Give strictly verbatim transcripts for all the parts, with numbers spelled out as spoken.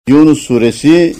Yunus suresi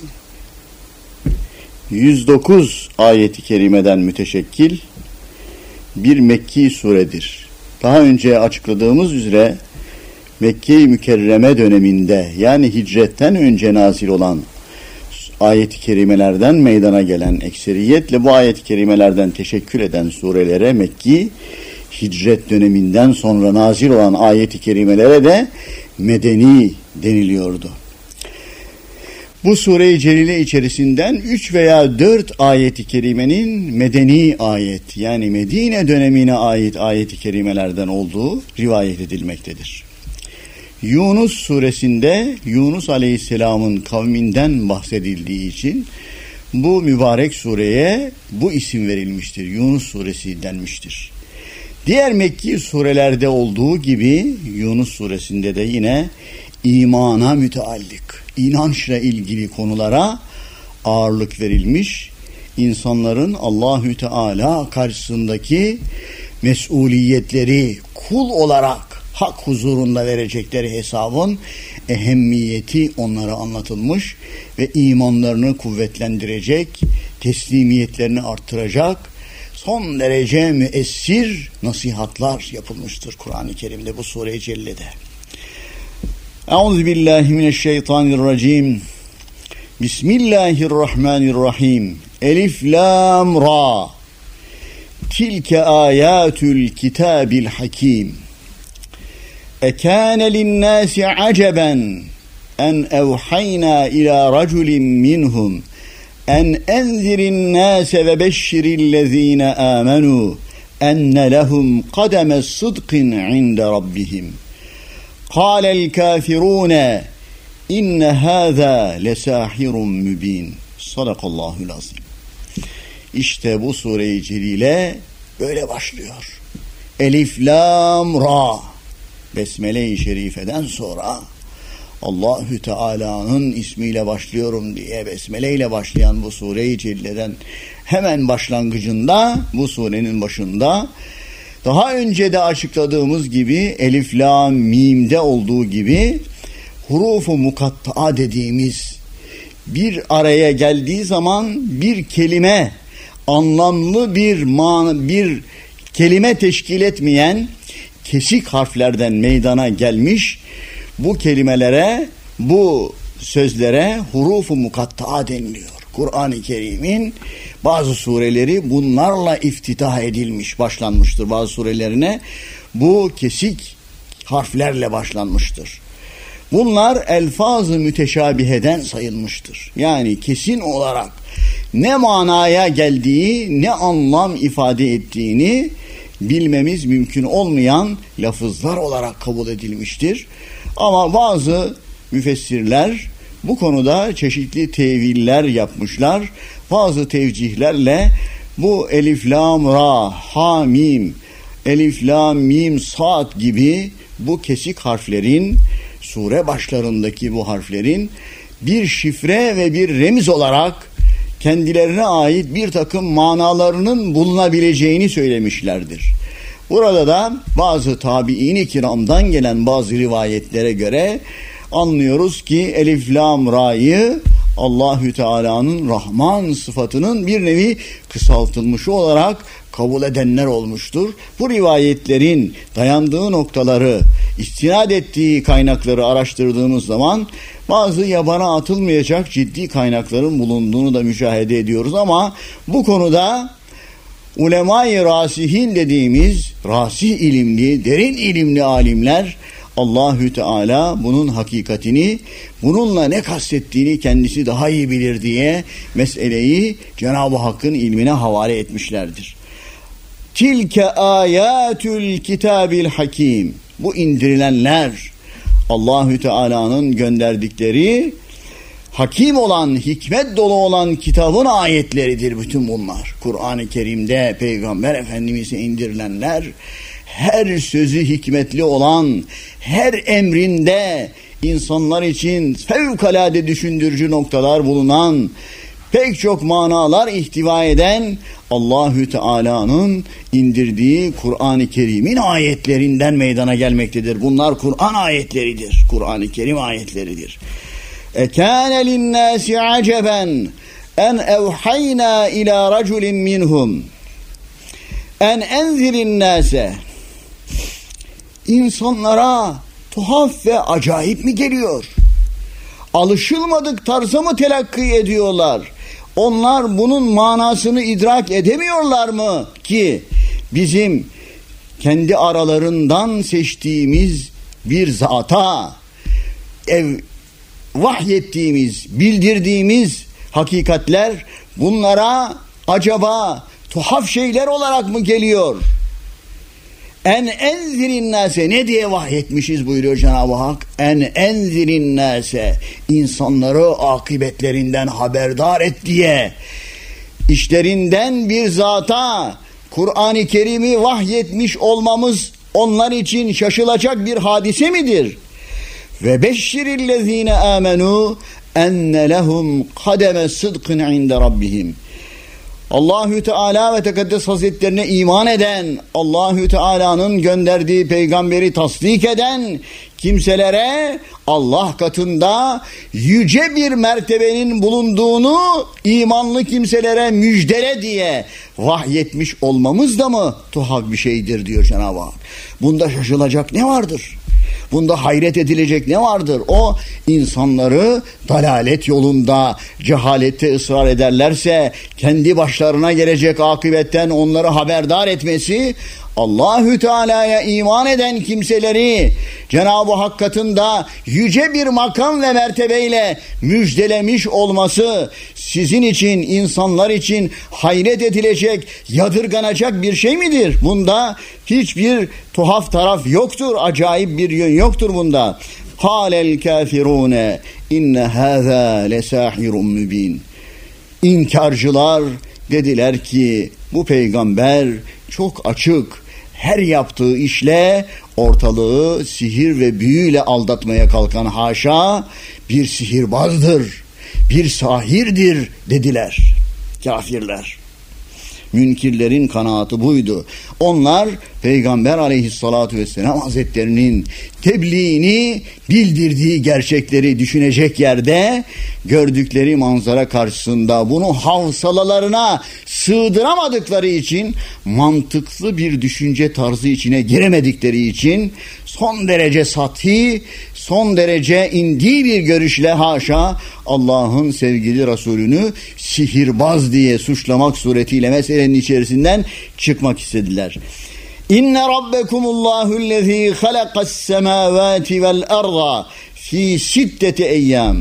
yüz dokuz ayeti kerimeden müteşekkil bir Mekki suredir. Daha önce açıkladığımız üzere Mekke-i Mükerreme döneminde, yani hicretten önce nazil olan ayet-i kerimelerden meydana gelen, ekseriyetle bu ayet-i kerimelerden teşekkül eden surelere Mekki, hicret döneminden sonra nazil olan ayet-i kerimelere de Medeni deniliyordu. Bu sure-i celile içerisinden üç veya dört ayet-i kerimenin medeni ayet, yani Medine dönemine ait ayet-i kerimelerden olduğu rivayet edilmektedir. Yunus suresinde Yunus aleyhisselamın kavminden bahsedildiği için bu mübarek sureye bu isim verilmiştir. Yunus suresi denmiştir. Diğer Mekki surelerde olduğu gibi Yunus suresinde de yine imana müteallik, inançla ilgili konulara ağırlık verilmiş, insanların Allahü Teala karşısındaki mesuliyetleri, kul olarak hak huzurunda verecekleri hesabın ehemmiyeti onlara anlatılmış ve imanlarını kuvvetlendirecek, teslimiyetlerini arttıracak son derece müessir nasihatlar yapılmıştır Kur'an-ı Kerim'de, bu sure-i cellede. Euzubillahimineşşeytanirracim. Bismillahirrahmanirrahim. Elif lam ra. Tilke ayatul kitabil hakim. Ekâne linnâsi aceben en evhayna ila raculin minhum en enzirin nâse ve beşşirillezîne âmenû enne lehum kademe sıdkın inde rabbihim. Kâlel kâfirûne inne hâzâ lesâhirun mübîn. Sadakallahul azim. İşte bu sure-i celile böyle başlıyor. Elif lam ra. Besmele-i şerifeden sonra Allahü Teala'nın ismiyle başlıyorum diye besmele ile başlayan bu sure-i celileden hemen başlangıcında, bu surenin başında daha önce de açıkladığımız gibi elif lam mim'de olduğu gibi hurufu mukatta'a dediğimiz bir araya geldiği zaman bir kelime, anlamlı bir man, bir kelime teşkil etmeyen kesik harflerden meydana gelmiş bu kelimelere, bu sözlere hurufu mukatta'a deniliyor. Kur'an-ı Kerim'in bazı sureleri bunlarla iftitah edilmiş, başlanmıştır. Bazı surelerine bu kesik harflerle başlanmıştır. Bunlar elfaz-ı müteşabiheden sayılmıştır. Yani kesin olarak ne manaya geldiği, ne anlam ifade ettiğini bilmemiz mümkün olmayan lafızlar olarak kabul edilmiştir. Ama bazı müfessirler bu konuda çeşitli teviller yapmışlar. Bazı tevcihlerle bu elif lam ra, ha mim, elif lam mim sad gibi bu kesik harflerin, sure başlarındaki bu harflerin bir şifre ve bir remiz olarak kendilerine ait bir takım manalarının bulunabileceğini söylemişlerdir. Burada da bazı tabi'in-i kiramdan gelen bazı rivayetlere göre anlıyoruz ki elif lam ra'yı Allahü Teala'nın Rahman sıfatının bir nevi kısaltılmışı olarak kabul edenler olmuştur. Bu rivayetlerin dayandığı noktaları, istinad ettiği kaynakları araştırdığımız zaman bazı yabana atılmayacak ciddi kaynakların bulunduğunu da müşahede ediyoruz ama bu konuda ulema-i rasihin dediğimiz rasih ilimli, derin ilimli alimler Allahü Teala bunun hakikatini, bununla ne kastettiğini kendisi daha iyi bilir diye meseleyi Cenab-ı Hakk'ın ilmine havale etmişlerdir. Tilke ayatul kitabil hakim. Bu indirilenler Allahü Teala'nın gönderdikleri hakim olan, hikmet dolu olan kitabın ayetleridir bütün bunlar. Kur'an-ı Kerim'de Peygamber Efendimiz'e indirilenler, her sözü hikmetli olan, her emrinde insanlar için fevkalade düşündürücü noktalar bulunan, pek çok manalar ihtiva eden Allahü Teala'nın indirdiği Kur'an-ı Kerim'in ayetlerinden meydana gelmektedir. Bunlar Kur'an ayetleridir. Kur'an-ı Kerim ayetleridir. ekâne linnâsi aceben en evhayna ila raculin minhum en enzirin nâse. İnsanlara tuhaf ve acayip mi geliyor? Alışılmadık tarza mı telakki ediyorlar? Onlar bunun manasını idrak edemiyorlar mı ki bizim kendi aralarından seçtiğimiz bir zata ev vahyettiğimiz, bildirdiğimiz hakikatler bunlara acaba tuhaf şeyler olarak mı geliyor? En enzirin nase, ne diye vahyetmişiz buyuruyor Cenab-ı Hak? En enzirin nase, insanları akıbetlerinden haberdar et diye. İşlerinden bir zata Kur'an-ı Kerim'i vahyetmiş olmamız onlar için şaşılacak bir hadise midir? Ve beşşirillezine amenu enne lehum kademe sıdkın inde rabbihim. Allahü Teala ve Tekaddes Hazretlerine iman eden, Allahü Teala'nın gönderdiği peygamberi tasdik eden kimselere Allah katında yüce bir mertebenin bulunduğunu imanlı kimselere müjdele diye vahyetmiş olmamız da mı tuhaf bir şeydir diyor Cenab-ı Hak. Bunda şaşılacak ne vardır? Bunda hayret edilecek ne vardır? O insanları dalalet yolunda, cehalette ısrar ederlerse kendi başlarına gelecek akıbetten onları haberdar etmesi, Allahü Teala'ya iman eden kimseleri Cenab-ı Hak katında yüce bir makam ve mertebeyle müjdelemiş olması sizin için, insanlar için hayret edilecek, yadırganacak bir şey midir? Bunda hiçbir tuhaf taraf yoktur, acayip bir yön yoktur bunda. Kâlel kâfirûne inne hâzâ lesâhirun mübîn. İnkarcılar dediler ki bu peygamber çok açık, her yaptığı işle ortalığı sihir ve büyüyle aldatmaya kalkan haşa bir sihirbazdır, bir sahirdir dediler kafirler. Münkirlerin kanaatı buydu. Onlar Peygamber aleyhissalatu vesselam hazretlerinin tebliğini, bildirdiği gerçekleri düşünecek yerde gördükleri manzara karşısında bunu havsalalarına sığdıramadıkları için, mantıklı bir düşünce tarzı içine giremedikleri için son derece sathi, son derece indi bir görüşle haşa Allah'ın sevgili Resulünü sihirbaz diye suçlamak suretiyle meselenin içerisinden çıkmak istediler. İnne rabbekumullahu'llezî halakas semâvâti vel arda fî sitteti eyyâm.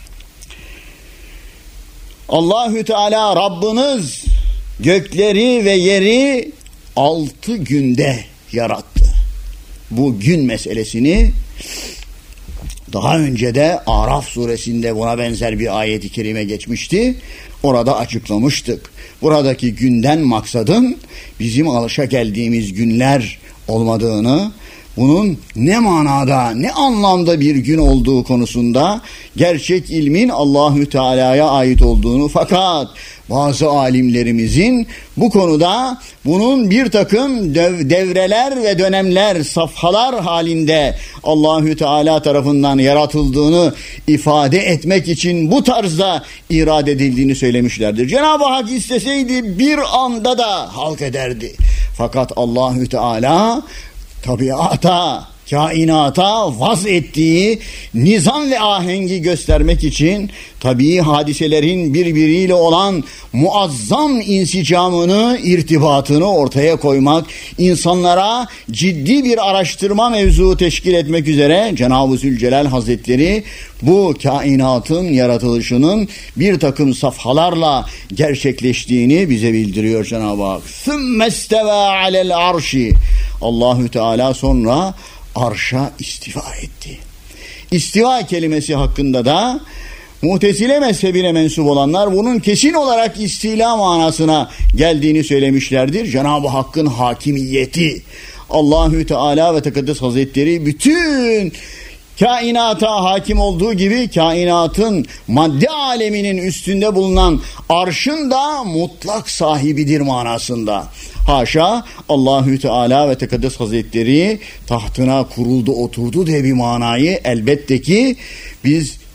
Allahü Teala Rabbiniz gökleri ve yeri altı günde yarattı. Bu gün meselesini daha önce de Araf suresinde buna benzer bir ayet-i kerime geçmişti. Orada açıklamıştık. Buradaki günden maksadın bizim alışa geldiğimiz günler olmadığını, bunun ne manada, ne anlamda bir gün olduğu konusunda gerçek ilmin Allahü Teala'ya ait olduğunu, fakat bazı alimlerimizin bu konuda bunun bir takım dev, devreler ve dönemler, safhalar halinde Allahü Teala tarafından yaratıldığını ifade etmek için bu tarzda irade edildiğini söylemişlerdir. Cenab-ı Hak isteseydi bir anda da halk ederdi. Fakat Allahü Teala tabiata, kainata vaz ettiği nizam ve ahengi göstermek için tabii hadiselerin birbiriyle olan muazzam insicamını, irtibatını ortaya koymak, insanlara ciddi bir araştırma mevzuu teşkil etmek üzere Cenab-ı Zülcelal Hazretleri bu kainatın yaratılışının bir takım safhalarla gerçekleştiğini bize bildiriyor Cenab-ı Hak. ثُمَّ اسْتَوَى عَلَى الْعَرْشِ. Allahü Teala sonra arşa istiva etti. İstiva kelimesi hakkında da Mu'tezile mezhebine mensup olanlar bunun kesin olarak istila manasına geldiğini söylemişlerdir. Cenab-ı Hakk'ın hakimiyeti, Allahü Teala ve Tekaddes Hazretleri bütün kainata hakim olduğu gibi kainatın madde aleminin üstünde bulunan arşın da mutlak sahibidir manasında. Haşa, Allahü Teala ve Tekaddes Hazretleri tahtına kuruldu, oturdu diye bir manayı elbette ki biz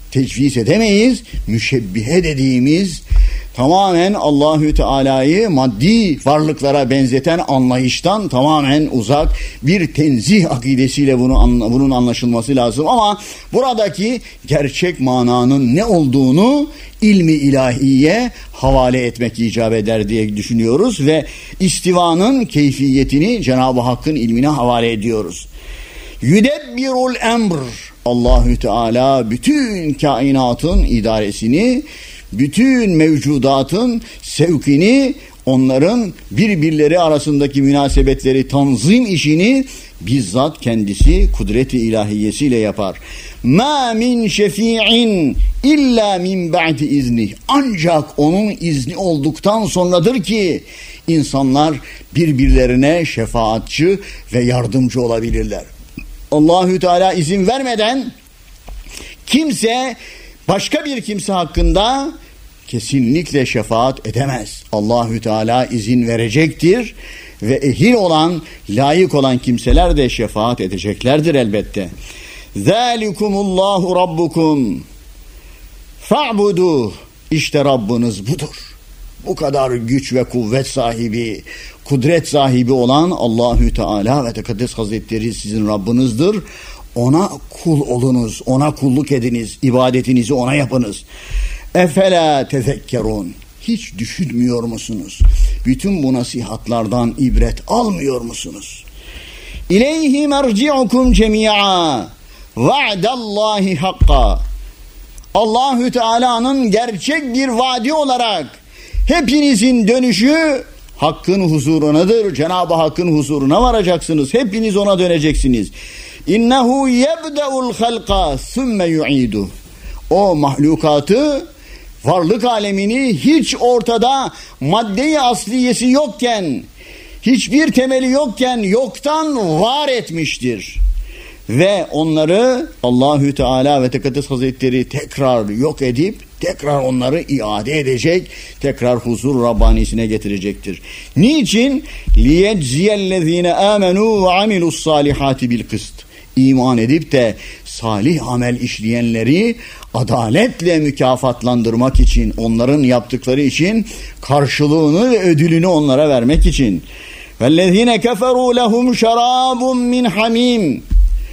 tecviz edemeyiz. Müşebbihe dediğimiz tamamen Allahü Teala'yı maddi varlıklara benzeten anlayıştan tamamen uzak bir tenzih akidesiyle bunu bunun anlaşılması lazım. Ama buradaki gerçek mananın ne olduğunu ilmi ilahiye havale etmek icap eder diye düşünüyoruz ve istivanın keyfiyetini Cenab-ı Hakk'ın ilmine havale ediyoruz. Yüdebbirul emr. Allahü Teala bütün kainatın idaresini, bütün mevcudatın sevkini, onların birbirleri arasındaki münasebetleri tanzim işini bizzat kendisi kudret-i ilahiyesiyle yapar. Ma min şefi'in illa min ba'di izni. Ancak onun izni olduktan sonradır ki insanlar birbirlerine şefaatçi ve yardımcı olabilirler. Allahü Teala izin vermeden kimse başka bir kimse hakkında kesinlikle şefaat edemez. Allahü Teala izin verecektir ve ehil olan, layık olan kimseler de şefaat edeceklerdir elbette. Zalikumullahu rabbukum fa'buduh. İşte Rabbiniz budur. Bu kadar güç ve kuvvet sahibi, kudret sahibi olan Allahü Teala ve Tekaddes Hazretleri sizin Rabbinizdir. Ona kul olunuz, ona kulluk ediniz, ibadetinizi ona yapınız. Efela tezekkerun. Hiç düşünmüyor musunuz? Bütün bu nasihatlardan ibret almıyor musunuz? İleyhi merci'ukum cemi'a va'dallahi hakka. Allahü Teala'nın gerçek bir vaadi olarak hepinizin dönüşü Hakk'ın huzurunadır. Cenab-ı Hakk'ın huzuruna varacaksınız. Hepiniz ona döneceksiniz. İnnehu yebde'ul halqa sümme yu'idu. O mahlukatı, varlık alemini hiç ortada madde-i asliyesi yokken, hiçbir temeli yokken yoktan var etmiştir. Ve onları Allahü Teala ve Tekaddes Hazretleri tekrar yok edip tekrar onları iade edecek, tekrar huzur Rabbanisine getirecektir. Niçin? liyecziyellezine amenu ve amilus salihati bil kıst. İman edip de salih amel işleyenleri adaletle mükafatlandırmak için, onların yaptıkları için karşılığını ve ödülünü onlara vermek için. Vellezine keferu lehum şarabun min hamim.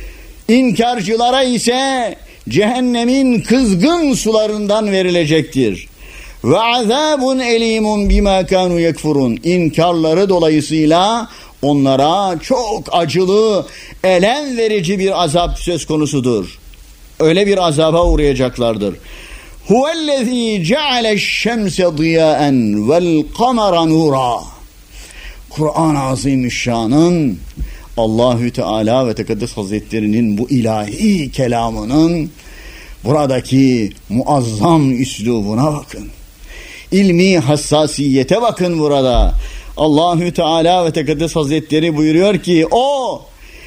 İnkarcılara ise cehennemin kızgın sularından verilecektir. Ve azabun elimun bima kanu yekfurun. İnkarları dolayısıyla onlara çok acılı, elem verici bir azap söz konusudur. Öyle bir azaba uğrayacaklardır. Huvellezî ceale'ş-şemse diyâen vel kamera nûrâ. Kur'an-ı Azimüşşan'ın, Allahü Teala ve Tekaddes Hazretleri'nin bu ilahi kelamının buradaki muazzam üslubuna bakın. İlmi hassasiyete bakın burada. Allahü Teala ve Tekaddes Hazretleri buyuruyor ki o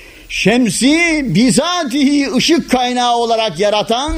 şemsi bizatihi ışık kaynağı olarak yaratan,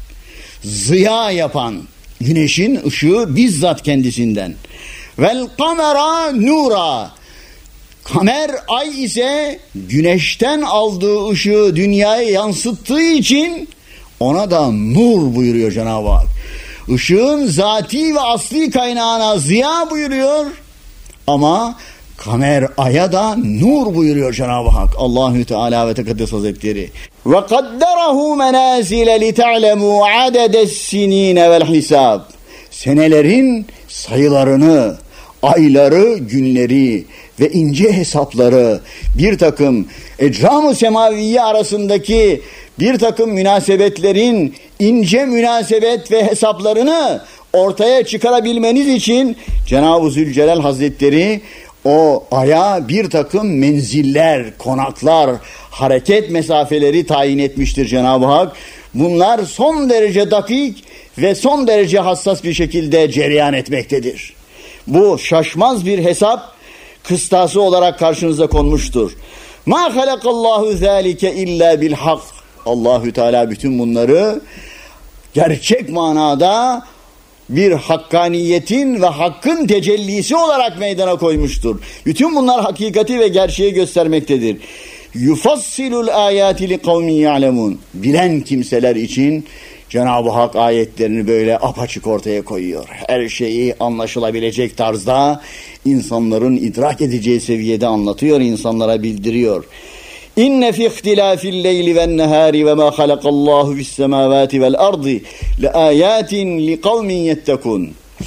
ziya yapan, güneşin ışığı bizzat kendisinden. Vel kamera nura. Kamer, ay ise güneşten aldığı ışığı dünyaya yansıttığı için ona da nur buyuruyor Cenab-ı Hak. Işığın zati ve asli kaynağına ziya buyuruyor ama kamer, aya da nur buyuruyor Cenab-ı Hak. Allahü Teala ve Tekaddes Hazretleri. Ve kadderahu menazile li ta'lemu adedes-sinin vel hisab. Senelerin sayılarını, ayları, günleri ve ince hesapları, bir takım ecram-ı semaviye arasındaki bir takım münasebetlerin ince münasebet ve hesaplarını ortaya çıkarabilmeniz için Cenab-ı Zülcelal Hazretleri o aya bir takım menziller, konaklar, hareket mesafeleri tayin etmiştir Cenab-ı Hak. Bunlar son derece dakik ve son derece hassas bir şekilde cereyan etmektedir. Bu şaşmaz bir hesap kıstası olarak karşınıza konmuştur. Ma halakallahu zalike illa bil hak. Allahü Teala bütün bunları gerçek manada bir hakkaniyetin ve hakkın tecellisi olarak meydana koymuştur. Bütün bunlar hakikati ve gerçeği göstermektedir. Yufassilul ayati li kavmin ya'lemun. Bilen kimseler için Cenab-ı Hak ayetlerini böyle apaçık ortaya koyuyor. Her şeyi anlaşılabilecek tarzda, insanların idrak edeceği seviyede anlatıyor, insanlara bildiriyor. İnne fi ihtilafil leyli ven nehari ve ma halakallahu fis semavati vel ardı le ayatin li kavmin yettekun.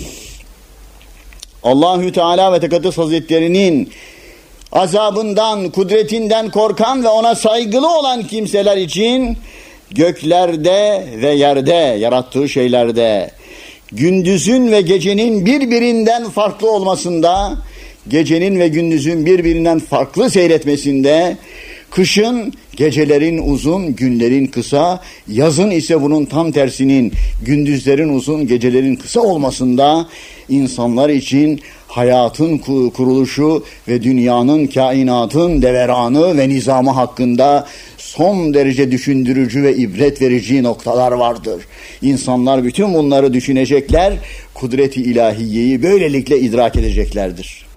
Allahü Teala ve Tekaddes Hazretleri'nin azabından, kudretinden korkan ve ona saygılı olan kimseler için göklerde ve yerde, yarattığı şeylerde, gündüzün ve gecenin birbirinden farklı olmasında, gecenin ve gündüzün birbirinden farklı seyretmesinde, kışın gecelerin uzun, günlerin kısa, yazın ise bunun tam tersinin gündüzlerin uzun, gecelerin kısa olmasında insanlar için hayatın kuruluşu ve dünyanın, kainatın deveranı ve nizamı hakkında son derece düşündürücü ve ibret verici noktalar vardır. İnsanlar bütün bunları düşünecekler, kudret-i ilahiyeyi böylelikle idrak edeceklerdir.